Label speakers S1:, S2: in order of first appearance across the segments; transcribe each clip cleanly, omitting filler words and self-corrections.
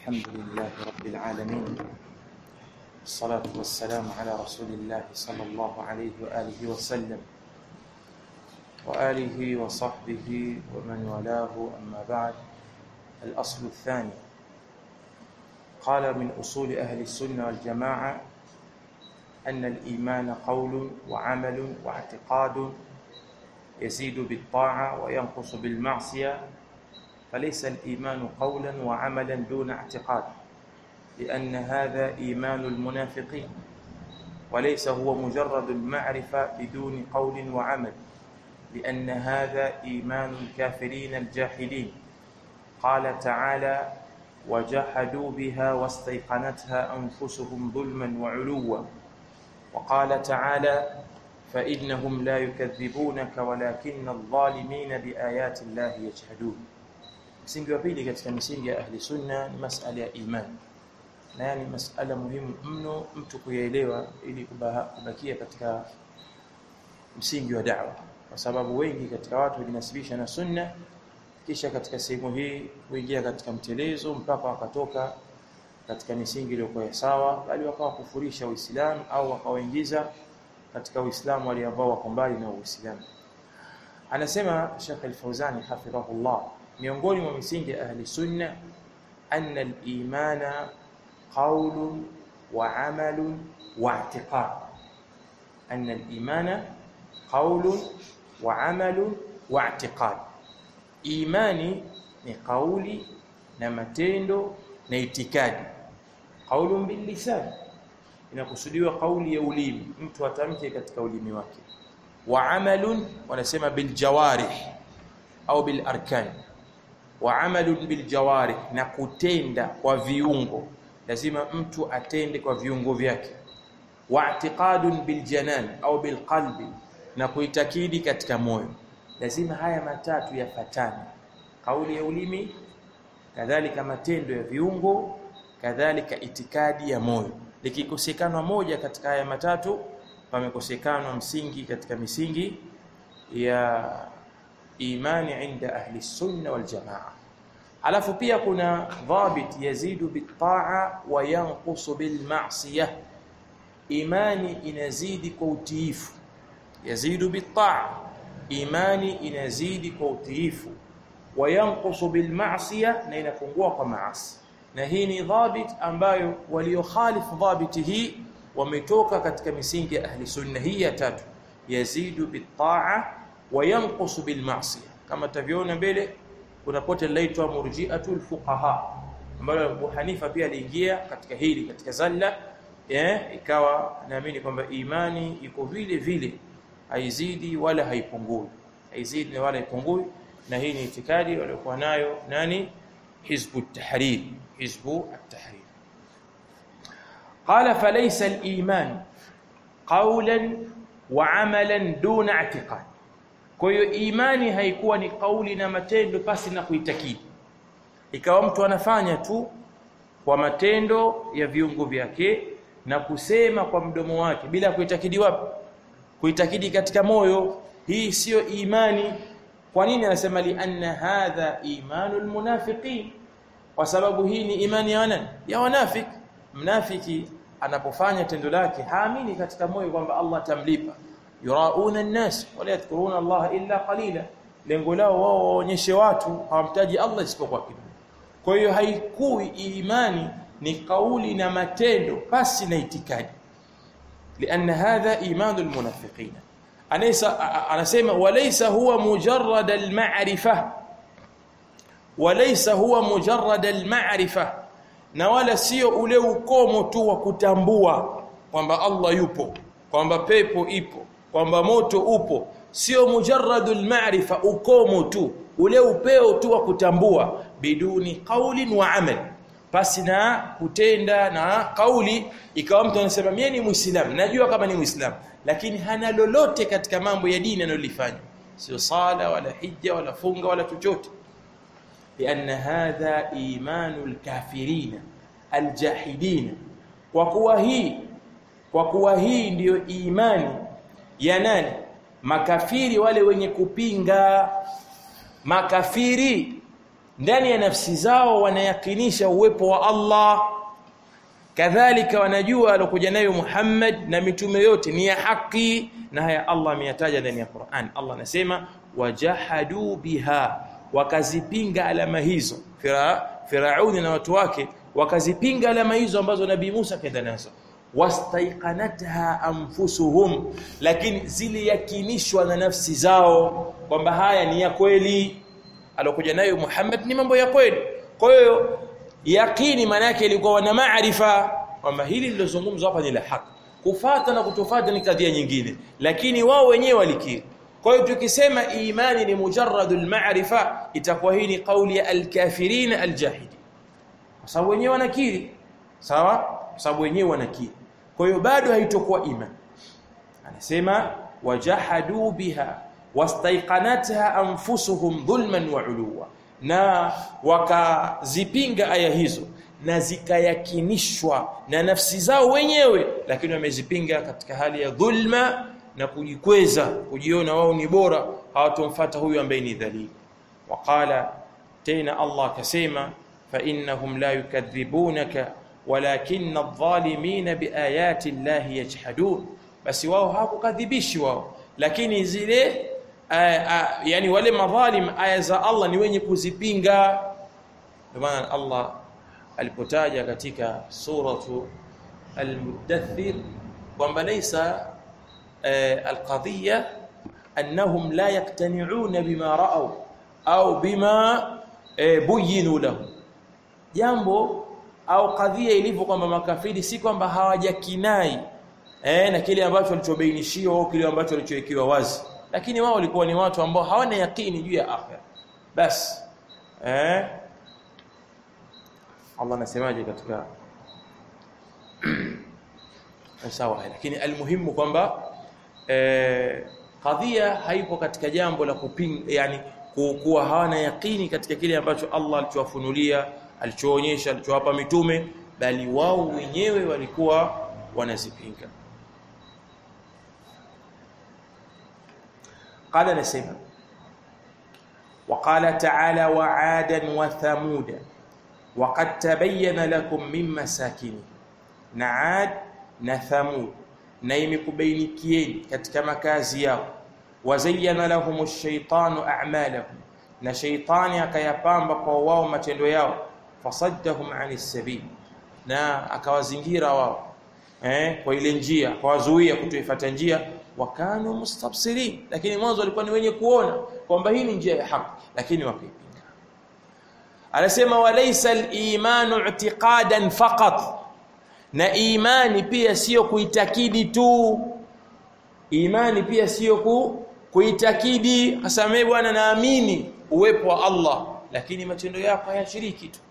S1: الحمد لله رب العالمين، الصلاة والسلام على رسول الله صلى الله عليه وآله وسلم وآله وصحبه ومن والاه. أما بعد، الأصل الثاني قال من أصول أهل السنة والجماعة أن الإيمان قول وعمل واعتقاد يزيد بالطاعة وينقص بالمعصية، فليس الإيمان قولا وعملا دون اعتقاد، لأن هذا إيمان المنافقين، وليس هو مجرد المعرفة بدون قول وعمل، لأن هذا إيمان الكافرين الجاحدين. قال تعالى: وجحدوا بها واستيقنتها أنفسهم ظلما وعلوا. وقال تعالى: فإنهم لا يكذبونك ولكن الظالمين بآيات الله يجحدون. Msingi wa pili katika misingi ya ahli sunna ni masala ya imani, na ni masala muhimu mno mtu kuyaelewa ili kubakia katika msingi wa da'wa, kwa sababu wengi katika watu hujinasibisha na sunna, kisha katika sehemu hii huingia katika mtelezo mpaka wakatoka katika misingi iliyokuwa sawa, bali wakawa kufurisha Uislamu au wakawaingiza katika Uislamu wale ambao wako mbali na Uislamu. Anasema Sheikh Al-Fawzani hafidhahullah, miongoni mwa misingi ya ahli sunna anna al-imana qawlun wa amalun wa i'tiqad. Anna al-imana qawlun wa amalun wa i'tiqad. Imani ni kauli na matendo na itikadi. Qawlun bil lisan, inakusudiwa kauli ya ulimi, mtu atamke katika ulimi wake. Wa amalun, wanasema bil jawarih au bil arkan. Wa amalun bil jawarih, na kutenda kwa viungo, lazima mtu atende kwa viungo vyake. Wa i'tiqadun bil janan au bil qalbi, na kuitakidi katika moyo. Lazima haya matatu yafatane: kauli ya ulimi, kadhalika matendo ya viungo, kadhalika itikadi ya moyo. Likikosekana moja katika haya matatu, pamekosekana msingi katika misingi ya imani inda ahli sunna wal jamaa. Alafu pia kuna dhabit yazidu bitaa wa yanqusu bil ma'siyah. Imani inazidi kwa utiifu, yazidu bitaa, imani inazidi kwa utiifu, wa yanqusu bil ma'siyah, na inapungua kwa maasi. Na hii ni dhabit ambayo waliokhalifu dhabiti hii wametoka katika misingi ya ahli sunna hii ya tatu, yazidu bitaa wa yanqusu bil ma'siyah. Kama taviona mbele kuna pote laitwa murji'atul fuqaha, ambalo Abu Hanifa pia aliingia katika hili, katika zalla, ikawa naamini kwamba imani iko vile vile, haizidi wala haipungui, haizidi wala haipungui. Na hii ni itikadi waliokuwa nayo nani? Hizbu at-Tahrir, hizbu at-Tahrir. Qala falaysa al-iman qawlan wa amalan duna i'tiqad. Kwa hiyo imani haikuwa ni kauli na matendo pasi na kuitakidi, ikawa mtu anafanya tu kwa matendo ya viungo vyake na kusema kwa mdomo wake bila kuitakidi. Wapi? Kuitakidi katika moyo. Hii sio imani. Kwa nini anasema li anna hadha imanul munafiqin? Kwa sababu hii ni imani ya nani? Ya wanafiki. Mnafiki anapofanya tendo lake haamini katika moyo kwamba Allah atamlipa. Yurauna an-nas wala yadhkuruna Allah illa qalila, lengo lao wao waonyeshe watu, hawamtaji Allah isipokuwa kidogo. Kwa hiyo haikui imani ni kauli na matendo basi na itikadi, lianna hadha imanul munafiqin. Anasema walaysa huwa mujarrad al-ma'rifa, walaysa huwa mujarrad al-ma'rifa, na wala sio ule ukomo tu wa kutambua kwamba Allah yupo, kwamba pepo ipo, kwamba moto upo. Sio mujarradul ma'rifa, ukomo tu, ule upeo tu wa kutambua, biduni qaulin wa amal, basi na kutenda na kauli. Ikawa mtu anasema mimi ni Muislamu, najua kama ni Muislamu, lakini hana lolote katika mambo ya dini analolifanya, sio sala wala hija wala funga wala chochote. Lianna hadha imanul kafirina aljahidina. Kwa kuwa hii ndiyo imani ya nani? Makafiri, wale wenye kupinga. Makafiri ndani ya nafsi zao wanayakinisha uwepo wa Allah, kadhalika wanajua alokuja nayo Muhammad na mitume yote ni ya haki, na haya Allah ameyataja ndani ya Qur'an. Allah anasema wajahadu biha, wakazipinga alama hizo. Firauni na watu wake wakazipinga alama hizo ambazo Nabii Musa kaenda nazo. Wastaiqanatha anfusuhum, lakini ziliyakinishwa na nafsi zao kwamba haya ni ya kweli, alokuja nayo Muhammad ni mambo ya kweli. Kwa hiyo yaqini maana yake ilikuwa na maarifa kwamba hili lilozungumzwa hapa ni la haki. Kufuata na kutofuata ni kadhia nyingine, lakini wao wenyewe walikiri. Kwa hiyo tukisema imani ni mujarradul ma'rifa, itakuwa hii ni kauli ya al-kafirin al-jahidi, kwa sababu wenyewe wanakiri. Sawa, kwa sababu wenyewe wanakiri. Kwa hiyo bado haitakuwa imani. Anasema wajahadu biha wastaiqanatha anfusuhum dhulman wa uluwa, na wakazipinga aya hizo na zikayakinishwa na nafsi zao wenyewe, lakini wamezipinga katika hali ya dhulma na kujikweza, kujiona wao ni bora, hawatomfuata huyu ambaye ni dhalili. Waqala tena Allah kasema fa innahum la yukadhibunaka walakinna adh-dhalimina biayati Allahi yajhadun, basi wao hawakukadhibishi wao, lakini zile yani wale madhalim aya za Allah ni wenye kuzipinga. Ndio maana Allah alipotaja katika suratu al-Mudaththir kwamba laysa القضية أنهم لا يقتنعون بما رأوا أو بما بينوا لهم. Jambo au kadhia ilivyo kwamba makafiri si kwamba hawajakinai na kile ambacho walichobainishiwa au kile ambacho walichowekewa wazi, lakini wao walikuwa ni watu ambao hawana yakini juu ya akhira. Basi Allah anasemaje katika sawa, lakini almuhimu kwamba kadhia haipo katika jambo la kupinga, yani kuwa hawana yakini katika kile ambacho Allah alichowafunulia, alichoonyesha, alichowapa mitume, bali wao wenyewe walikuwa wanazipinga. Qala nasema وقال تعالى وعادا وثمود وقد تبين لكم من مساكنهم. نعاد نثمود na imekubainikieni katika makazi yao. Wazayyana lahumush shaitanu a'malahum, na shaitani akayapamba kwa wao matendo yao. Fasaddahum 'anis sabil, na akawazingira wao kwa ile njia, akawazuia kutoifuata njia. Wakanu mustabsirin, lakini mwanzo walikuwa ni wenye kuona kwamba hii ni njia ya haki, lakini wakaipinga. Anasema walaysa al-imanu i'tiqadan faqat, na imani pia sio kuitakidi tu. Imani pia sio kuitakidi, aseme bwana naamini uwepo wa Allah, lakini matendo yako hayashiriki tu.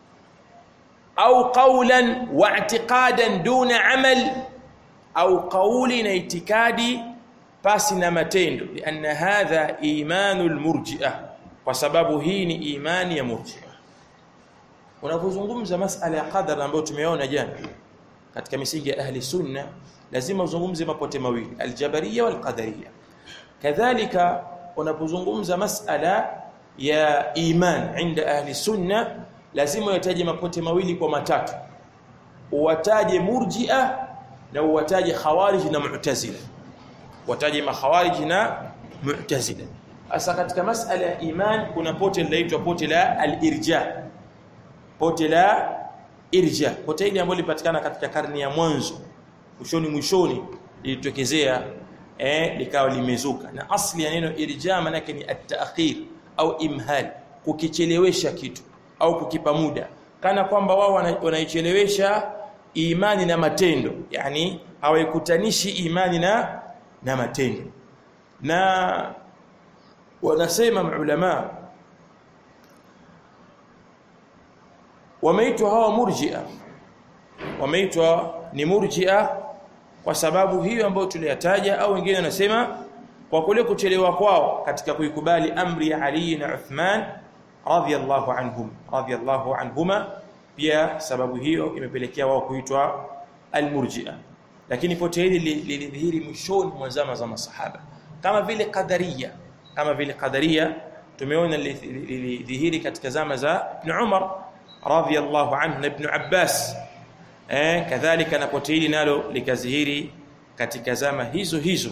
S1: Au qawlan wa i'tiqadan duna amal, au qawli na itikadi pasi na matendo. Lianna hadha imanul murji'ah, kwa sababu hii ni imani ya murji'ah. Unapozungumza masala ya qadar ambayo tumeona jana katika misingi ya ahli sunna, lazima uzungumze mapote mawili, aljabariyya wal qadariyya. Kadhalika unapozungumza masala ya iman inda ahli sunna, lazima uyataje mapote mawili kwa matatu. Uwataje murji'ah na uwataje khawarij na mu'tazila. Wataje makhawarij na mu'tazila. Asa katika masala ya iman kuna pote linaitwa pote la al-irja. Pote la irja, pote hili ambalo lilipatikana katika karne ya mwanzo, mwishoni lilitokezea likawa limezuka. Na asli ya neno irja maana yake ni at-ta'khir au imhal, kukichelewesha kitu au kukipa muda, kana kwamba wao wanaichelewesha imani na matendo, yani hawaikutanishi imani na matendo. Na wanasema maulama wameitwa hawa murji'a, wameitwa ni murji'a kwa sababu hiyo ambayo tuliyataja, au wengine wanasema kwa kule kuchelewa kwao katika kuikubali amri ya Ali na Uthman radhiyallahu anhuma, pia sababu hiyo imepelekea wao kuitwa al-murji'a. Lakini pote hili lilidhihiri mwishoni mwa zama za masahaba, kama vile qadariyya tumeona lidhihiri katika zama za Ibn Umar radhiyallahu anhu na Ibn Abbas, kadhalika na pote hili nalo likadhihiri katika zama hizo hizo,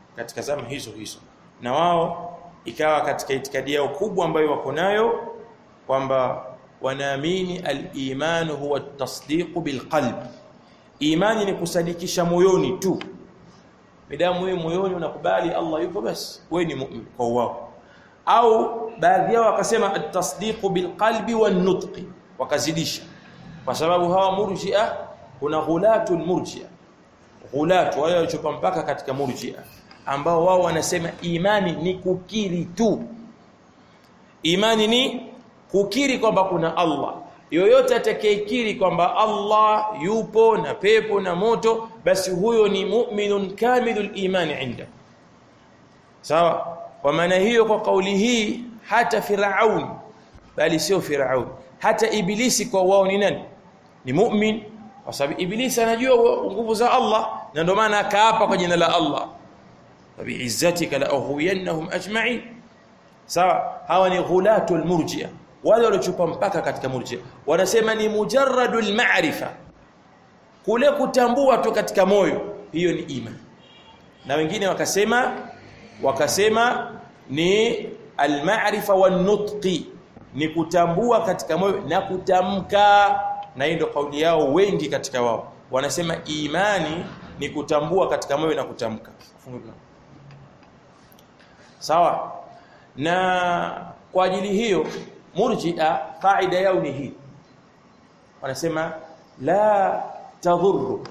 S1: na wao ikawa katika itikadi yao kubwa ambayo wako nayo kwamba wanaamini al-iman huwa at-tasdiq bil-qalb. Imani ni kusadikisha moyoni tu. Midamu wewe moyoni unakubali Allah yupo, basi wewe ni mu'min kwa wao. Au baadhi yao wakasema at-tasdiq bil-qalbi wan-nutq, wakazidisha, kwa sababu hawa murji'a, kuna ghulatul murji'a, ghulatu wale waliochupa mpaka katika murji'a, ambao wao wanasema imani ni kukiri tu. Imani ni kukiri kwamba kuna Allah. Yoyote atakayekiri kwamba Allah yupo na pepo na moto, basi huyo ni mu'minun kamilul imani inda. Sawa? Kwa maana hiyo, kwa kauli hii, hata Firaun, bali sio Firaun, hata Ibilisi kwa wao ni nani? Ni mu'min, kwa sababu Ibilisi anajua nguvu za Allah, na ndio maana akaapa kwa jina la Allah, bi'izzatika la aghwiyannahum ajma'in. Sawa? Hawa ni ghulatul murji'a, wale waliochupa mpaka katika murji'a. Wanasema ni mujarradul ma'rifa, kule kutambua tu katika moyo, hiyo ni imani. Na wengine wakasema ni al-ma'rifa wan-nutqi, ni kutambua katika moyo na kutamka. Na hiyo ndio kauli yao wengi katika wao, wanasema imani ni kutambua katika moyo na kutamka. Sawa? Na kwa ajili hiyo murji'a kaida yao ni hii, wanasema la tadhurru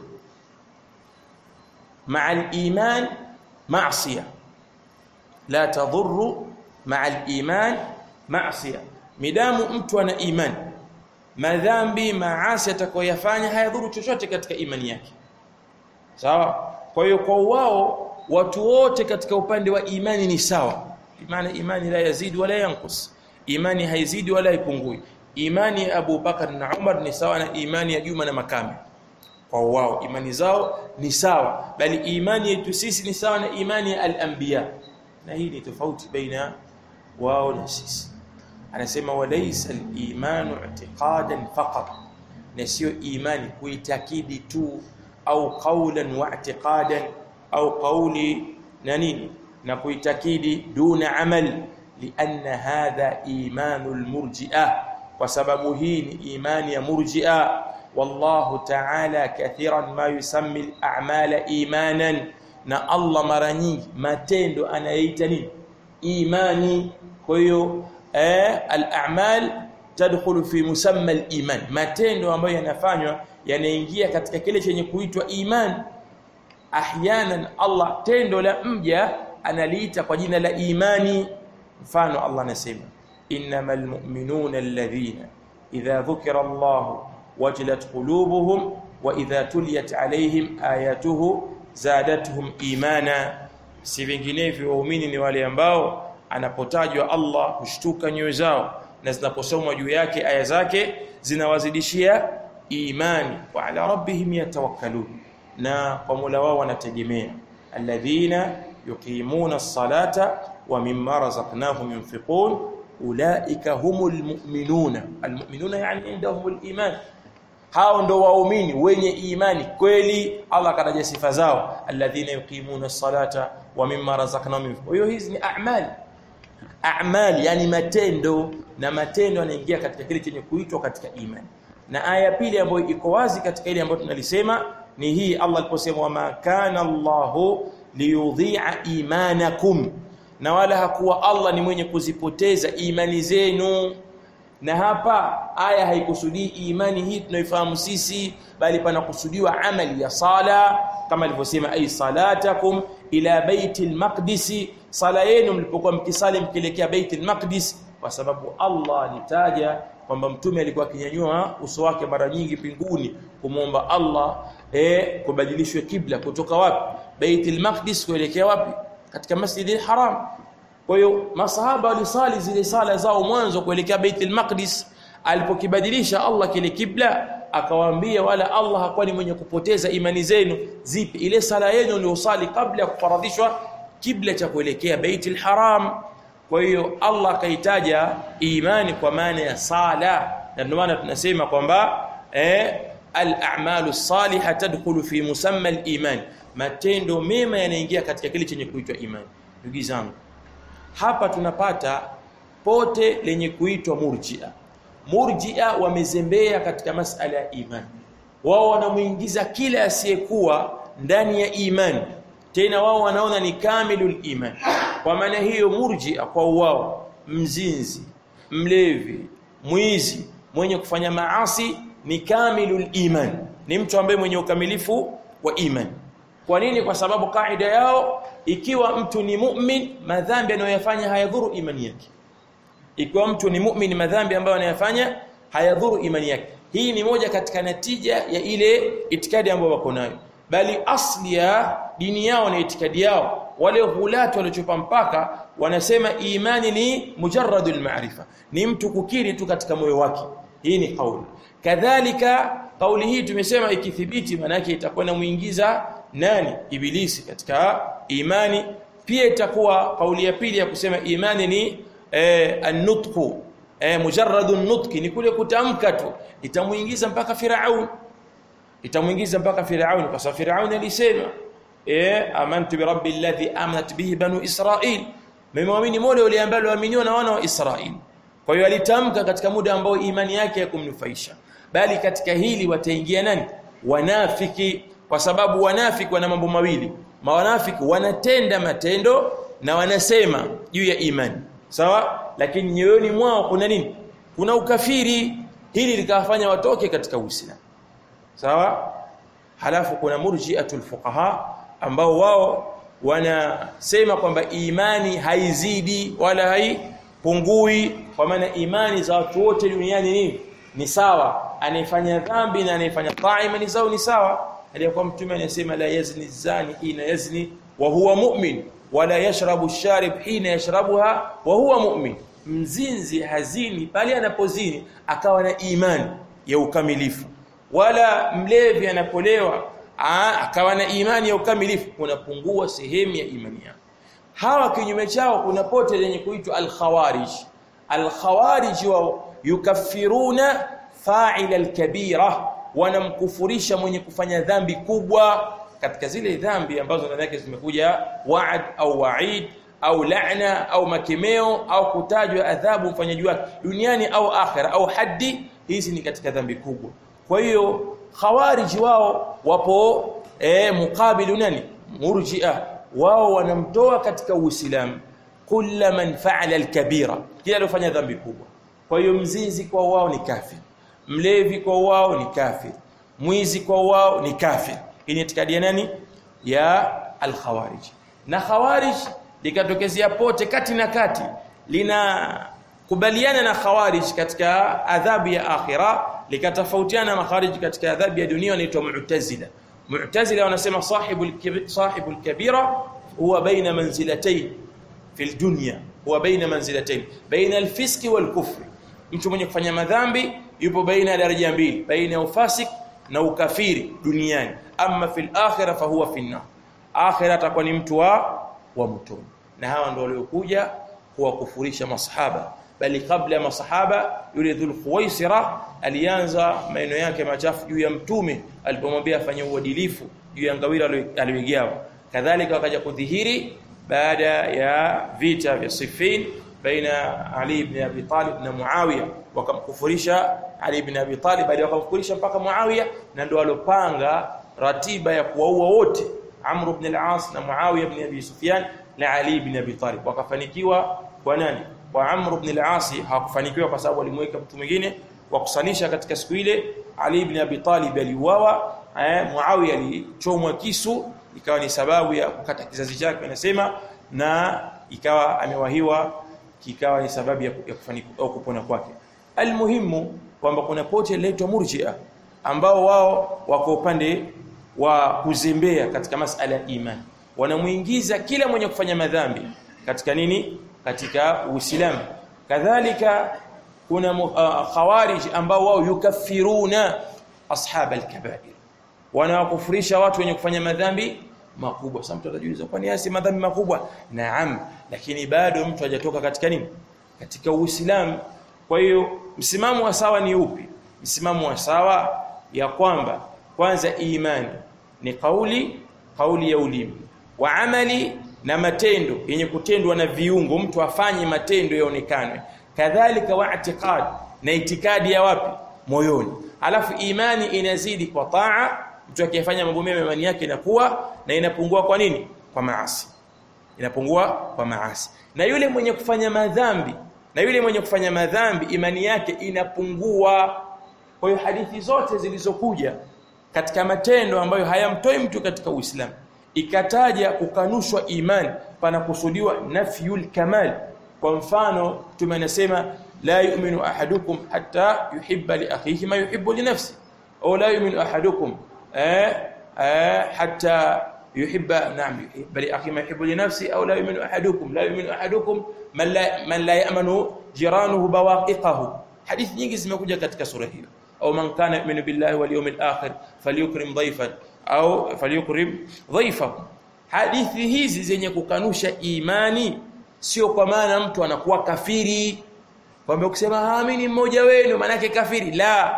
S1: ma'a al-iman ma'siyah, la tadhurru ma'a al-iman ma'siyah. Midamu mtu ana imani, madhambi maasi atakayoyafanya hayadhuru chochote katika imani yake. Sawa? Kwa hiyo kwa wao watu wote katika upande wa imani ni sawa. Maana imani la yazidi wala yanqus, imani haizidi wala haipungui. Imani ya Abu Bakar na Umar ni sawa na imani ya Juma na Makame. Kwa wao imani zao ni sawa, bali imani yetu sisi ni sawa na imani ya al-anbiya. Na hii ni tofauti baina wao na sisi. Anasema walaysa al-imanu i'tiqadan faqat, na sio imani kuitakidi tu, au qawlan wa i'tiqadan, au qawli na nini na kuitakidi duna amal, lianna hadha imanul murji'a, kwa sababu hii ni imani ya murji'a. Wallahu ta'ala kathiran ma yusammi al-a'mala imanan, na Allah mara nyingi matendo anayaita nini? Imani. Kwa hiyo al-a'mal tadkhulu fi musamma al-iman, matendo ambayo yanafanywa yanaingia katika kile chenye kuitwa iman. Ahyanan Allah tendo la mja analiita kwa jina la imani. Mfano Allah anasema innamal mu'minuna alladhina idha dhukira Allah wajilat qulubuhum wa idha tuliyat alayhim ayatuhu zadatuhum imana. Si vinginevyo waumini ni wale ambao anapotajwa Allah hushtuka nyoyo zao, na zinaposomwa juu yake aya zake zinawazidishia imani. Wa ala rabbihim yatawakkalun, na kwa Mola wao wanategemea. Alladhina yuqimuna as-salata wa mimma razaqnahum yunfiqun ulaika humul mu'minuna. Al-mu'minuna yani indahumul iman, hao ndo waumini wenye imani kweli. Allah kataja sifa zao, alladhina yuqimuna as-salata wa mimma razaqnahum yunfiqun. Hiyo hizi ni a'mal, yani matendo, na matendo yanaingia katika kile chenye kuitwa katika imani. Na aya pili ambayo iko wazi katika ile ambayo tunalisema ni hii, Allah aliposema wama kana Allahu liyudhi'a imanakum, na wala hakuwa Allah ni mwenye kuzipoteza imani zenu. Na hapa aya haikusudii imani hii tunaifahamu sisi, bali panakusudiwa amali ya sala, kama alivyosema ay salatakum ila baitil maqdis, sala yenu mlipokuwa mkisali mkielekea baitil maqdis, kwa sababu Allah alitaja kwamba mtume alikuwa akinyanyua uso wake mara nyingi mbinguni kumuomba Allah kubadilishwe kibla kutoka wapi? Baitul Maqdis kuelekea wapi? Katika Masjidil Haram. Kwa hiyo masahaba walisali zile sala zao mwanzo kuelekea Baitul Maqdis. Alipokibadilisha Allah kile kibla, akawaambia wala Allah hakuwa ni mwenye kupoteza imani zenu. Zipi? Ile sala yenu iliyosali kabla ya kufaradhishwa kibla cha kuelekea Baitul Haram. Kwa hiyo Allah kaitaja imani kwa maana ya sala, na ndio maana tunasema kwamba al-a'malu salihah tadkhulu fi musamma al-iman, matendo mema yanaingia katika kile chenye kuitwa imani. Ndugu zangu, hapa tunapata pote lenye kuitwa murji'a. Murji'a wamezembea katika masala ya imani. Wao wanamuingiza kila asiyekuwa ndani ya imani, tena wao wanaona ni kamilul iman. Kwa maana hiyo murji'a kwa wao, mzinzi, mlevi, mwizi, mwenye kufanya maasi ni kamilul iman, ni mtu ambaye mwenye ukamilifu wa imani. Kwa nini? Kwa sababu kaida yao, ikiwa mtu ni mu'min, madhambi anayoyafanya hayadhuru imani yake. Ikiwa mtu ni mu'min, madhambi ambayo anayafanya hayadhuru imani yake. Hii ni moja katika natija ya ile itikadi ambayo wako nayo, bali asli ya dini yao na itikadi yao. Wale hulatu waliochupa mpaka wanasema imani ni mujarradul ma'rifa, ni mtu kukiri tu katika moyo wake. Hii ni kauli. Kadhalika kauli hii tumesema ikithibiti, maana yake itakuwa inamuingiza nani? Ibilisi katika imani. Pia itakuwa kauli ya pili ya kusema imani ni an-nutqu, mujarradun nutqi, ni kule kutamka tu, itamuingiza mpaka Firaun. Itamuingiza mpaka Firaun, kwa sababu Firaun alisema amantu bi rabbil ladhi amanat bihi banu Israil, mmeamini Mola yule ambaye aliaminiwa na wana wa Israil. Kwa hiyo alitamka katika muda ambao imani yake hakumnufaisha. Bali katika hili wataingia nani? Wanafiki, kwa sababu wanafiki wana mambo mawili. Wanafiki wanatenda matendo na wanasema juu ya imani, sawa, lakini nyoyoni mwao kuna nini? Kuna ukafiri. Hili likawafanya watoke katika Uislamu, sawa. Halafu kuna murji'atul fuqaha ambao wao wanasema kwamba imani haizidi wala haipungui, kwa maana imani za watu wote duniani ni sawa. Anayefanya dhambi na anayefanya taa, imani zao ni sawa. Aliyokuwa Mtume anasema la yazni zani hina yazni wa huwa mu'min wala yashrabu sharib hina yashrabuha wa huwa mu'min. Mzinzi hazini pale anapozini akawa na imani ya ukamilifu, wala mlevi anapolewa akawa na imani ya ukamilifu, kunapungua sehemu ya imani yake. Hawa kinyume chao kuna pote lenye kuitwa al-khawarij. Al-khawarij wao yukaffiruna fa'ila al-kabira, wanamkufurisha mwenye kufanya dhambi kubwa katika zile dhambi ambazo ndani yake zimekuja wa'd au wa'id au la'na au makemeo au kutajwa adhabu mfanyaji wake duniani au akhera au haddi. Hizi ni katika dhambi kubwa. Kwa hiyo khawarij wao wapo mukabilu nani? Murji'a. Wao wanamtoa katika Uislamu kullu man fa'ala al-kabira, kila aliyofanya dhambi kubwa. Kwa hiyo mzinzi kwa wao ni kafir, mlevi kwa wao ni kafir, mwizi kwa wao ni kafir. Hii ni itikadi ya nani? Ya al-khawarij. Na khawarij likatokezea pote kati na kati linakubaliana na khawarij katika adhabu ya akhira, likatofautiana na khawarij katika adhabu ya dunia. Wanaitwa Mu'tazila. Mu'tazila wanasema sahibul kabira huwa baina manzilatayn fil dunya, huwa baina manzilatayn baina al-fisq wal kufr. Mtu mwenye kufanya madhambi yupo baina ya daraja mbili, baina ya ufasik na ukafiri duniani. Amma fil akhirah fa huwa fin nar, akhirah atakuwa ni mtu wa motoni. Na hawa ndio waliokuja kuwakufurisha masahaba. Bali kabla ya masahaba, yule Dhul Khuwaisira alianza maneno yake machafu juu ya Mtume alipomwambia afanye uadilifu juu ya ngawira aliyogawa. Kadhalika wakaja kudhihiri baada ya vita vya Siffin baina Ali ibn Abi Talib na Muawiya, wakamkufurisha Ali ibn Abi Talib, bali wakamkufurisha mpaka Muawiya, na ndio walopanga ratiba ya kuwaua wote Amr ibn al-As na Muawiya ibn Abi Sufyan na Ali ibn Abi Talib. Wakafanikiwa kwa nani? Kwa Amr ibn al-As hawakufanikiwa kwa sababu alimweka mtu mwingine wa kusanisha katika siku ile. Ali ibn Abi Talib aliuawa, Muawiya alichomwa kisu, ikawa ni sababu ya kukata kizazi chake anasema, na ikawa amewahiwa, ikawa ni sababu ya kufanikiwa au kupona kwake. Almuhimu kwamba kuna pote inaitwa Murji'a ambao wao wako upande wa kuzembea katika masala ya imani. Wanamuingiza kila mwenye kufanya madhambi katika nini? Katika Uislamu. Kadhalika kuna khawarij ambao wao yukaffiruna ashab al-kaba'ir, wanawakufurisha watu wenye kufanya madhambi makubwa. Sasa mtu atajiuliza kwani haya si madhambi makubwa? Naam, lakini bado mtu hajatoka katika nini? Katika Uislamu. Kwa hiyo msimamo wa sawa ni upi? Msimamo wa sawa ya kwamba kwanza imani ni kauli ya ulimi, wa amali na matendo yenye kutendwa na viungo, mtu afanye matendo yaonekane, kadhalika wa i'tiqad na itikadi ya wapi? Moyoni. Alafu imani inazidi kwa taa, mtu akifanya mambo mema imani yake inakuwa, na inapungua kwa nini? Kwa maasi. Inapungua kwa maasi. Na yule mwenye kufanya madhambi imani yake inapungua. Kwa hiyo hadithi zote zilizokuja katika matendo ambayo hayamtoi mtu katika Uislamu ikataja kukanushwa imani, panakusudiwa nafyul kamal. Kwa mfano Mtume anasema la yu'minu ahadukum hatta yuhibba li akhihi ma yuhibbu li nafsi, au la yu'minu ahadukum hatta yuhibba li akhihi ma yuhibbu li nafsi, au la yu'minu ahadukum man la ya'manu jiranuhu bawaqiqahu. Hadithi nyingi zimekuja katika sura hiyo. Au man kana yu'minu billahi wal yawmil akhir falyukrim dhayfan au falyukrim dhayfahu. Hadithi hizi zenye kukanusha imani sio kwa maana mtu anakuwa kafiri, kwamba ukisema haamini mmoja wenu maana yake kafiri. La,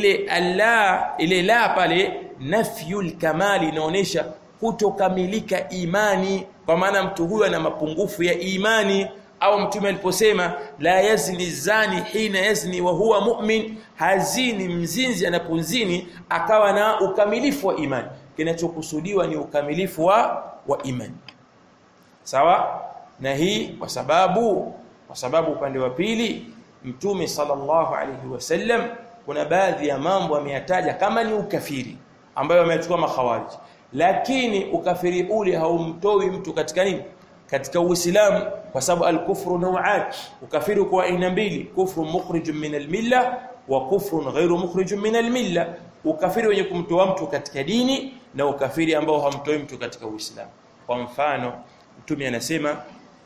S1: ile la pale nafyul kamali, inaonesha kutokamilika imani, kwa maana mtu huyu ana mapungufu ya imani. Au Mtume aliposema la yazni zani hina yazni wa huwa mu'min, hazini mzinzi anapunzini akawa na ukamilifu wa imani. Kinachokusudiwa ni ukamilifu wa imani. Sawa? Na hii kwa sababu upande wa pili Mtume sallallahu alayhi wasallam kuna baadhi ya mambo ameyataja kama ni ukafiri ambayo amechukua makhawarij, lakini ukafiri ule haumtoi mtu katika nini? Katika Uislamu, kwa sababu al-kufru naw'at, ukafiri kwa aina mbili: kufru mukhrijun min al-milla wa kufrun ghairu mukhrijun min al-milla. Ukafiri wenye kumtoa mtu katika dini na ukafiri ambao hamtoi mtu katika Uislamu. Kwa mfano Mtume anasema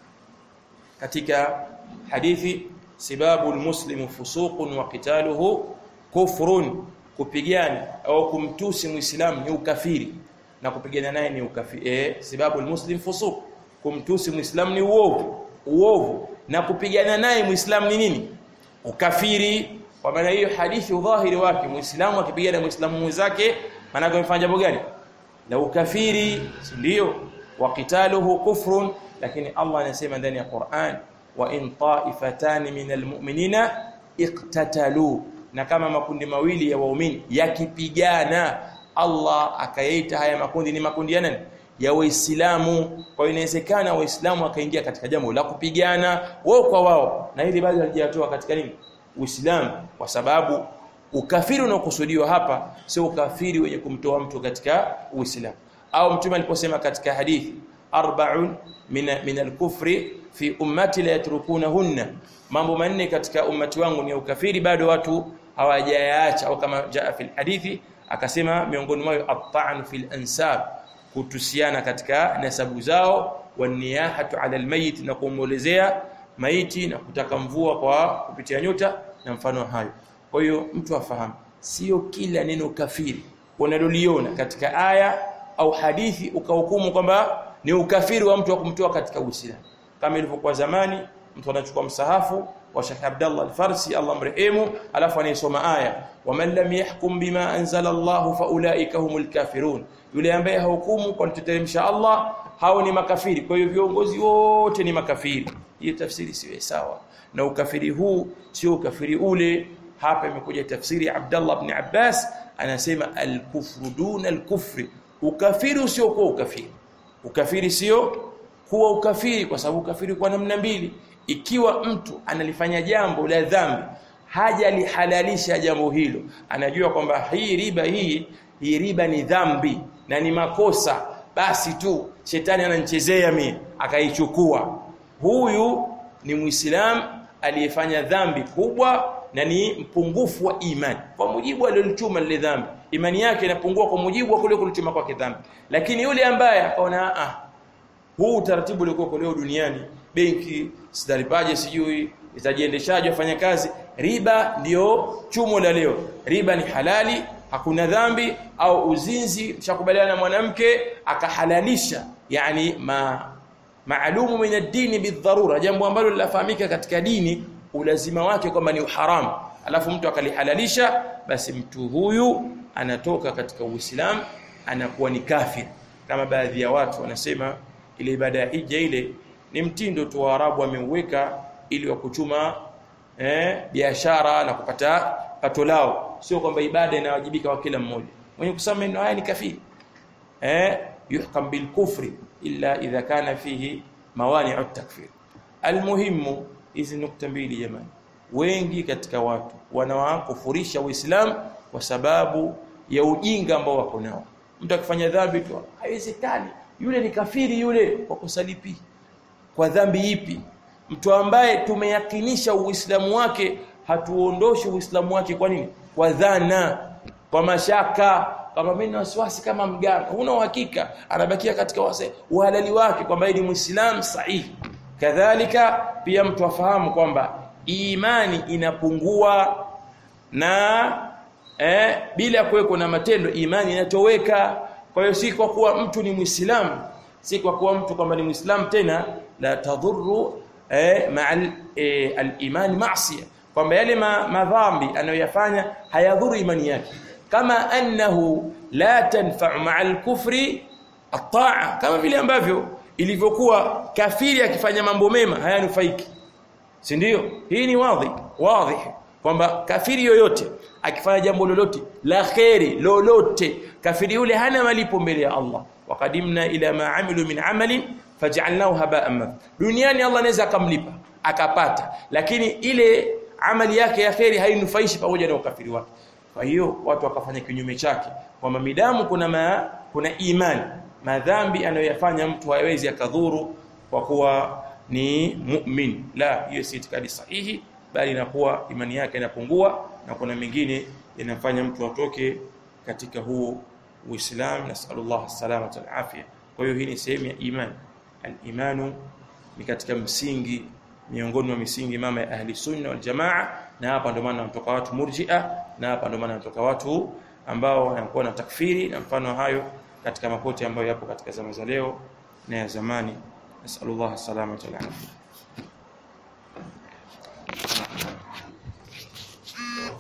S1: katika hadithi sibabul muslimu fusuqun wa qitaluhu kufrun, kupigana au kumtusi muislamu ni ukafiri na kupigana naye ni ukafiri. Sibabul muslim fusuq, kumtusi muislamu ni uovu na kupigana naye muislamu ni nini? Ukafiri. Kwa maana hiyo hadithi udhahiri wake muislamu akipigana muislamu mwenzake maana yake amefanya jambo gani? La ukafiri, ndio. Wa qitaluhu kufrun, lakini Allah anasema ndani ya Qur'an wa in ta'ifatan minal mu'minina iqtatalu, na kama makundi mawili ya waumini yakipigana, Allah akayaita haya makundi ni makundi ya nani? Ya Waislamu. Kwa hiyo inawezekana Waislamu akaingia katika jambo la kupigana wao kwa wao, na hili bado halijatoa katika nini? Uislamu, kwa sababu ukafiri unaokusudiwa hapa sio ukafiri wenye kumtoa mtu katika Uislamu. Au Mtume aliposema katika hadithi arba'un min al-kufri fi ummati la yatrukunahunna, mambo manne katika ummati wangu ni ukafiri bado watu hawajayaacha. Au kama jaa fil hadithi akasema miongoni mwao at-ta'nu fil ansab, kutusiana katika nasabu zao, waniyahatu ala al-mayit, na kumwelezea maiti na kutaka mvua kwa kupitia nyota na mfano hayo. Kwa hiyo mtu afahamu sio kila neno kafiri unaloliona katika aya au hadithi ukahukumu kwamba ni ukafiri wa mtu wa kumtoa katika Uislamu. Kama ilivyokuwa zamani, mtu anachukua msahafu wa Sheikh Abdullah Al-Farsi Allah mrehemu, alafu anaisoma aya wa man lam yahkum bima anzala Allah fa ulaika humul kafirun, yule ambaye hahukumu kwa kuteremsha Allah hao ni makafiri. Kwa hiyo viongozi wote ni makafiri. Hiyo tafsiri sio sawa, na ukafiri huu sio ukafiri ule. Hapa imekuja tafsiri ya Abdullah ibn Abbas, anasema al-kufru duna al-kufri, ukafiri sio kwa ukafiri. Ukafiri sio kuwa ukafiri, kwa sababu ukafiri kwa namna mbili. Ikiwa mtu analifanya jambo la dhambi, haja lihalalisha jambo hilo, anajua kwamba hii riba ni dhambi na ni makosa, basi tu shetani ananichezea mimi akaichukua, huyu ni Muislamu aliyefanya dhambi kubwa na ni mpungufu wa imani. Kwa mujibu alilotuma lile dhambi, imani yake inapungua kwa mujibu wa kule kulichuma kwake dhambi. Lakini yule ambaye akaona huu utaratibu uliokuwa leo duniani, benki sidalipaje, sijui itajiendeshaje, afanya kazi, riba ndio chumo la leo, riba ni halali, hakuna dhambi. Au uzinzi, mshakubaliana na mwanamke akahalalisha, yani maalumu min ad-din bidharura, jambo ambalo linafahamika katika dini ulazima wake kwamba ni uharamu, alafu mtu akalihalalisha, basi mtu huyu anatoka katika Uislamu, anakuwa ni kafir. Kama baadhi ya watu wanasema ile ibada ya hija ile ni mtindo tu wa Arabu wameuweka ili wakuchuma biashara na kupata pato lao, sio kwamba ibada inawajibika kwa kila mmoja. Mwenye kusema neno haya ni kafiri. Yuhkam bil kufri illa idha kana fihi mawani'u at-takfir. Almuhimu, hizi nukta mbili jamani, wengi katika watu wanawakufurisha Uislamu kwa sababu ya ujinga ambao wako nao. Mtu akifanya dhambi tu, haiwezekani, yule ni kafiri yule. Kwa kusalipi, kwa dhambi ipi? Mtu ambaye tumeyakinisha Uislamu wake, hatuondoshi Uislamu wake. Kwa nini? Kwa dhana, kwa mashaka, kama mimi na wasiwasi kama mganga, huna uhakika, anabakia katika uhalali wake kwamba yeye ni Muislamu sahihi. Kadhalika pia mtu afahamu kwamba imani inapungua na bila kuweko na matendo imani inatoweka. Kwa hiyo si kwa kuwa mtu ni Muislamu, si kwa kuwa mtu kwamba ni Muislamu tena la tadhurru ma'a al-iman ma'siyah, kwamba yale madhambi anayoyafanya hayadhuru imani yake, kama annahu la tanfa'u ma'a al-kufri at-ta'a, kama vile ambavyo ilivyokuwa kafiri akifanya mambo mema hayanufaiki, si ndio? Hii ni wazi kwamba kafiri yoyote akifanya jambo lolote la khairi lolote, kafiri yule hana malipo mbele ya Allah. Waqadimna ila ma amilu min amalin faj'alnahu haba'an mansura. Duniani Allah anaweza akamlipa akapata, lakini ile amali yake ya khairi hainufaishi pamoja na ukafiri wake. Kwa hiyo watu wakafanya kinyume chake, kwamba midamu kuna imani, madhambi anayoyafanya mtu hawezi akadhuru kwa kuwa ni mu'min. La, hiyo si itikadi sahihi, bali inakuwa imani yake inapungua, na kuna mingine inafanya mtu atoke katika huu Uislamu. Nasallallahu salamata wal afia. Kwa hiyo hii ni sehemu ya imani. Al-imanu ni katika msingi miongoni mwa misingi mama ya ahli sunna wal jamaa, na hapa ndio maana wanatoka watu murji'a, na hapa ndio maana wanatoka watu ambao wanakuwa na takfiri na mfano hayo katika mapote ambayo yapo katika zama za leo na ya zamani. Nasallallahu salamata wal afia.